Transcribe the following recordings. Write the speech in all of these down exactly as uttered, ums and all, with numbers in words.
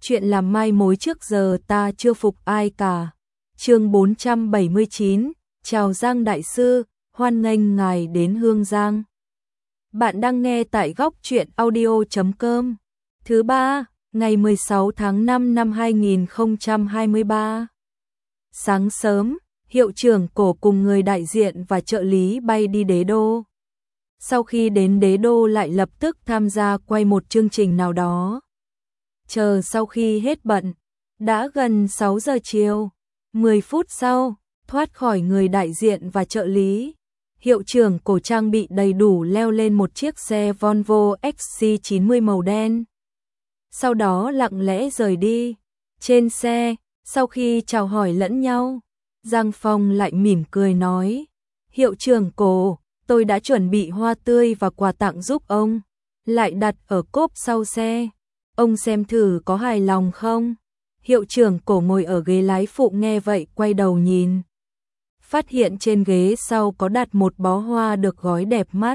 chuyện làm mai mối trước giờ ta chưa phục ai cả. Chương bốn trăm bảy mươi chín, chào Giang đại sư, hoan nghênh ngài đến Hương Giang. Bạn đang nghe tại góc truyện audio chấm com. Thứ ba, ngày mười sáu tháng năm năm hai nghìn không trăm hai mươi ba. Sáng sớm, hiệu trưởng Cổ cùng người đại diện và trợ lý bay đi Đế Đô. Sau khi đến Đế Đô lại lập tức tham gia quay một chương trình nào đó. Chờ sau khi hết bận, đã gần sáu giờ chiều, mười phút sau, thoát khỏi người đại diện và trợ lý. Hiệu trưởng Cổ trang bị đầy đủ leo lên một chiếc xe Volvo X C chín mươi màu đen. Sau đó lặng lẽ rời đi. Trên xe, sau khi chào hỏi lẫn nhau, Giang Phong lại mỉm cười nói: Hiệu trưởng Cổ, tôi đã chuẩn bị hoa tươi và quà tặng giúp ông, lại đặt ở cốp sau xe. Ông xem thử có hài lòng không? Hiệu trưởng Cổ ngồi ở ghế lái phụ nghe vậy quay đầu nhìn. Phát hiện trên ghế sau có đặt một bó hoa được gói đẹp mắt.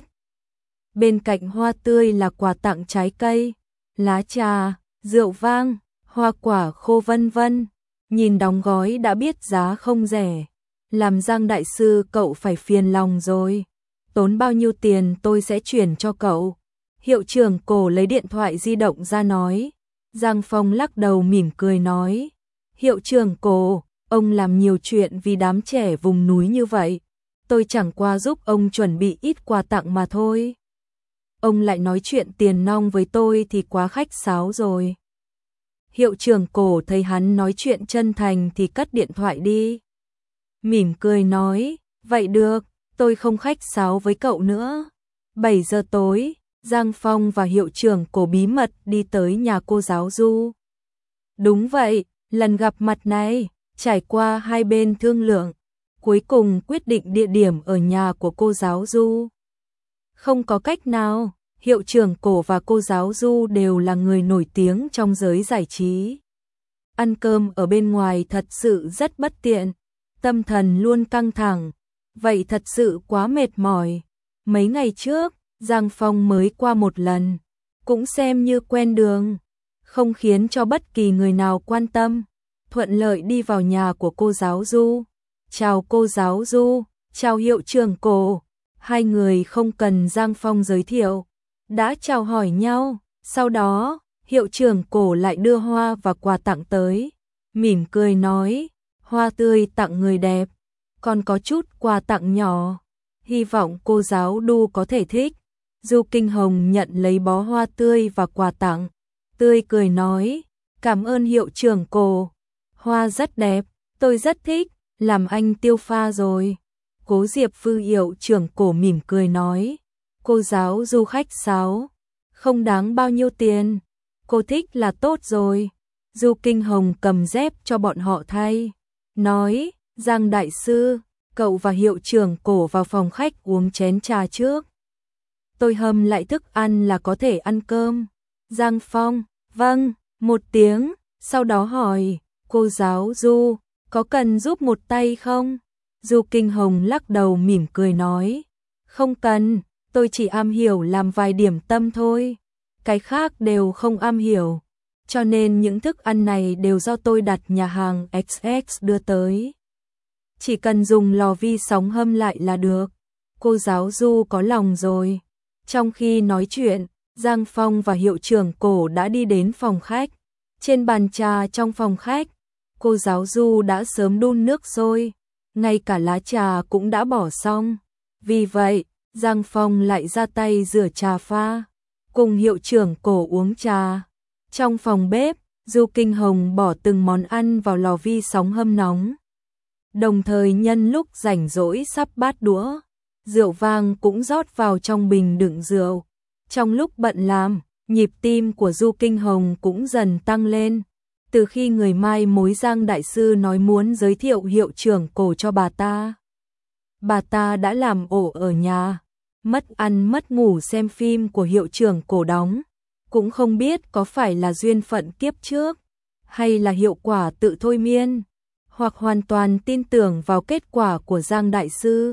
Bên cạnh hoa tươi là quà tặng trái cây, lá trà, rượu vang, hoa quả khô vân vân. Nhìn đóng gói đã biết giá không rẻ. Làm Giang đại sư cậu phải phiền lòng rồi. Tốn bao nhiêu tiền tôi sẽ chuyển cho cậu. Hiệu trưởng Cổ lấy điện thoại di động ra nói. Giang Phong lắc đầu mỉm cười nói: Hiệu trưởng Cổ, ông làm nhiều chuyện vì đám trẻ vùng núi như vậy. Tôi chẳng qua giúp ông chuẩn bị ít quà tặng mà thôi. Ông lại nói chuyện tiền nong với tôi thì quá khách sáo rồi. Hiệu trưởng Cổ thấy hắn nói chuyện chân thành thì cất điện thoại đi. Mỉm cười nói: Vậy được, tôi không khách sáo với cậu nữa. bảy giờ tối, Giang Phong và hiệu trưởng Cổ bí mật đi tới nhà cô giáo Du. Đúng vậy, lần gặp mặt này, trải qua hai bên thương lượng, cuối cùng quyết định địa điểm ở nhà của cô giáo Du. Không có cách nào, hiệu trưởng Cổ và cô giáo Du đều là người nổi tiếng trong giới giải trí. Ăn cơm ở bên ngoài thật sự rất bất tiện, tâm thần luôn căng thẳng, vậy thật sự quá mệt mỏi. Mấy ngày trước, Giang Phong mới qua một lần, cũng xem như quen đường, không khiến cho bất kỳ người nào quan tâm, thuận lợi đi vào nhà của cô giáo Du. Chào cô giáo Du, chào hiệu trưởng Cổ. Hai người không cần Giang Phong giới thiệu, đã chào hỏi nhau. Sau đó, hiệu trưởng Cổ lại đưa hoa và quà tặng tới, mỉm cười nói: Hoa tươi tặng người đẹp, còn có chút quà tặng nhỏ, hy vọng cô giáo Du có thể thích. Du Kinh Hồng nhận lấy bó hoa tươi và quà tặng, tươi cười nói: Cảm ơn hiệu trưởng Cổ, hoa rất đẹp, tôi rất thích, làm anh tiêu pha rồi. Cố Diệp Phư hiệu trưởng Cổ mỉm cười nói: Cô giáo Du khách sáo, không đáng bao nhiêu tiền, cô thích là tốt rồi. Du Kinh Hồng cầm dép cho bọn họ thay, nói: Giang đại sư, cậu và hiệu trưởng Cổ vào phòng khách uống chén trà trước. Tôi hâm lại thức ăn là có thể ăn cơm. Giang Phong, vâng, một tiếng, sau đó hỏi: Cô giáo Du, có cần giúp một tay không? Du Kinh Hồng lắc đầu mỉm cười nói: Không cần, tôi chỉ am hiểu làm vài điểm tâm thôi, cái khác đều không am hiểu, cho nên những thức ăn này đều do tôi đặt nhà hàng ích ích đưa tới. Chỉ cần dùng lò vi sóng hâm lại là được. Cô giáo Du có lòng rồi. Trong khi nói chuyện, Giang Phong và hiệu trưởng Cổ đã đi đến phòng khách. Trên bàn trà trong phòng khách, cô giáo Du đã sớm đun nước sôi, ngay cả lá trà cũng đã bỏ xong. Vì vậy, Giang Phong lại ra tay rửa trà pha, cùng hiệu trưởng Cổ uống trà. Trong phòng bếp, Du Kinh Hồng bỏ từng món ăn vào lò vi sóng hâm nóng. Đồng thời nhân lúc rảnh rỗi sắp bát đũa, rượu vang cũng rót vào trong bình đựng rượu. Trong lúc bận làm, nhịp tim của Du Kinh Hồng cũng dần tăng lên. Từ khi người mai mối Giang đại sư nói muốn giới thiệu hiệu trưởng Cổ cho bà ta, bà ta đã làm ổ ở nhà, mất ăn mất ngủ xem phim của hiệu trưởng Cổ đóng. Cũng không biết có phải là duyên phận kiếp trước, hay là hiệu quả tự thôi miên, hoặc hoàn toàn tin tưởng vào kết quả của Giang đại sư.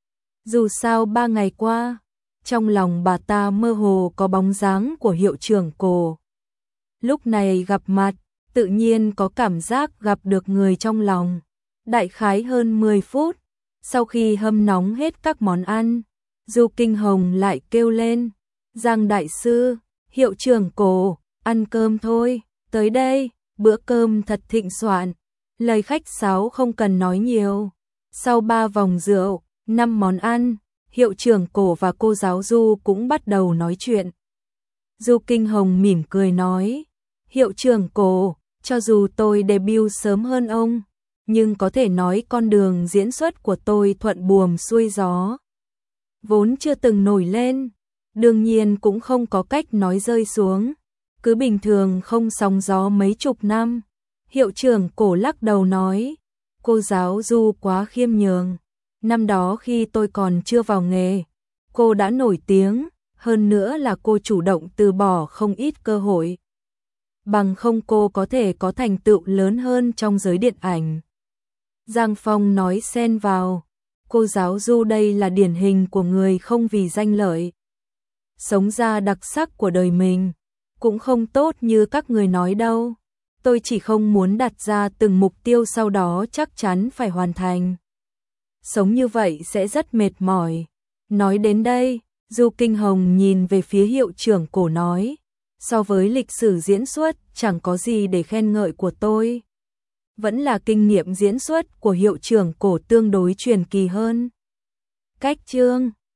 Dù sao ba ngày qua, trong lòng bà ta mơ hồ có bóng dáng của hiệu trưởng Cổ. Lúc này gặp mặt, tự nhiên có cảm giác gặp được người trong lòng. Đại khái hơn mười phút, sau khi hâm nóng hết các món ăn, Du Kinh Hồng lại kêu lên, Giang đại sư, hiệu trưởng Cổ, ăn cơm thôi, tới đây, bữa cơm thật thịnh soạn, lời khách sáo không cần nói nhiều. Sau ba vòng rượu, năm món ăn, hiệu trưởng Cổ và cô giáo Du cũng bắt đầu nói chuyện. Du Kinh Hồng mỉm cười nói, hiệu trưởng Cổ, cho dù tôi debut sớm hơn ông, nhưng có thể nói con đường diễn xuất của tôi thuận buồm xuôi gió. Vốn chưa từng nổi lên, đương nhiên cũng không có cách nói rơi xuống, cứ bình thường không sóng gió mấy chục năm. Hiệu trưởng Cổ lắc đầu nói, cô giáo Du quá khiêm nhường, năm đó khi tôi còn chưa vào nghề, cô đã nổi tiếng, hơn nữa là cô chủ động từ bỏ không ít cơ hội. Bằng không cô có thể có thành tựu lớn hơn trong giới điện ảnh. Giang Phong nói xen vào, cô giáo Du đây là điển hình của người không vì danh lợi sống ra đặc sắc của đời mình, cũng không tốt như các người nói đâu. Tôi chỉ không muốn đặt ra từng mục tiêu sau đó chắc chắn phải hoàn thành. Sống như vậy sẽ rất mệt mỏi. Nói đến đây, Du Kinh Hồng nhìn về phía hiệu trưởng Cổ nói, so với lịch sử diễn xuất chẳng có gì để khen ngợi của tôi. Vẫn là kinh nghiệm diễn xuất của hiệu trưởng Cổ tương đối truyền kỳ hơn. Cách chương